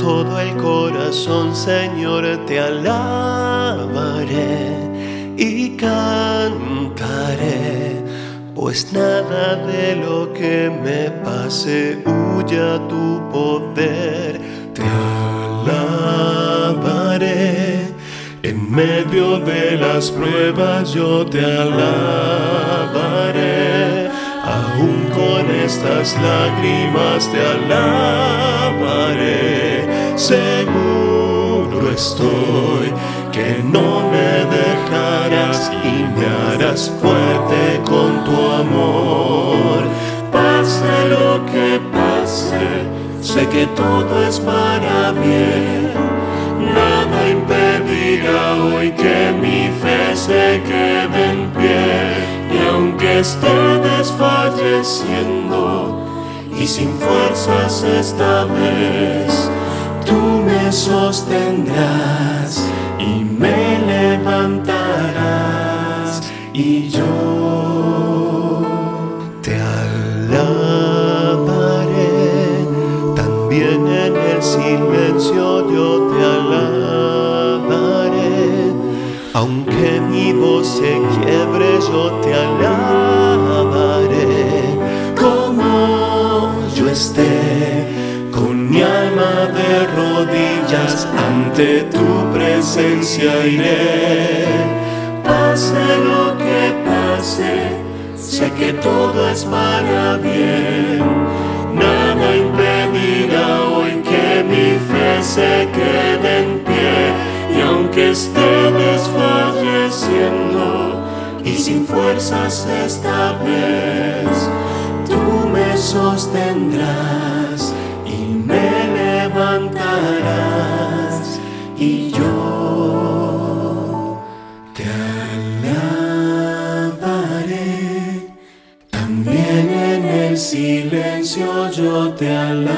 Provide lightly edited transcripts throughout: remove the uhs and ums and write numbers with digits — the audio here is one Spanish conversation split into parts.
todo el corazón, Señor, te alabaré y cantaré, pues nada de lo que me pase huye a tu poder. Te alabaré, en medio de las pruebas yo te alabaré. Aún con estas lágrimas te alabaré. Seguro estoy que no me dejarás y me harás fuerte con tu amor. Pase lo que pase, sé que todo es para bien. Nada impedirá hoy que mi fe se quede en pie. Y aunque esté desfalleciendo y sin fuerzas esta vez, tú me sostendrás y me levantarás, y yo te alabaré. También en el silencio yo te alabaré. Aunque mi voz se quiebre, yo te alabaré. Como yo esté con mi alma de rodillas, ante tu presencia iré. Pase lo que pase, sé que todo es para bien. Nada impedirá hoy que mi fe se quede en pie. Y aunque esté desfalleciendo y sin fuerzas esta vez, tú me sostendrás y me levantarás, y yo te alabaré. También en el silencio yo te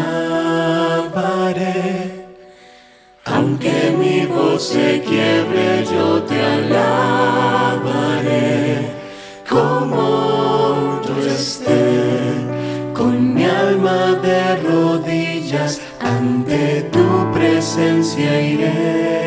alabaré. Aunque mi voz se quiebre, yo te alabaré. Como yo esté con mi alma de rodillas, ante tu presencia iré.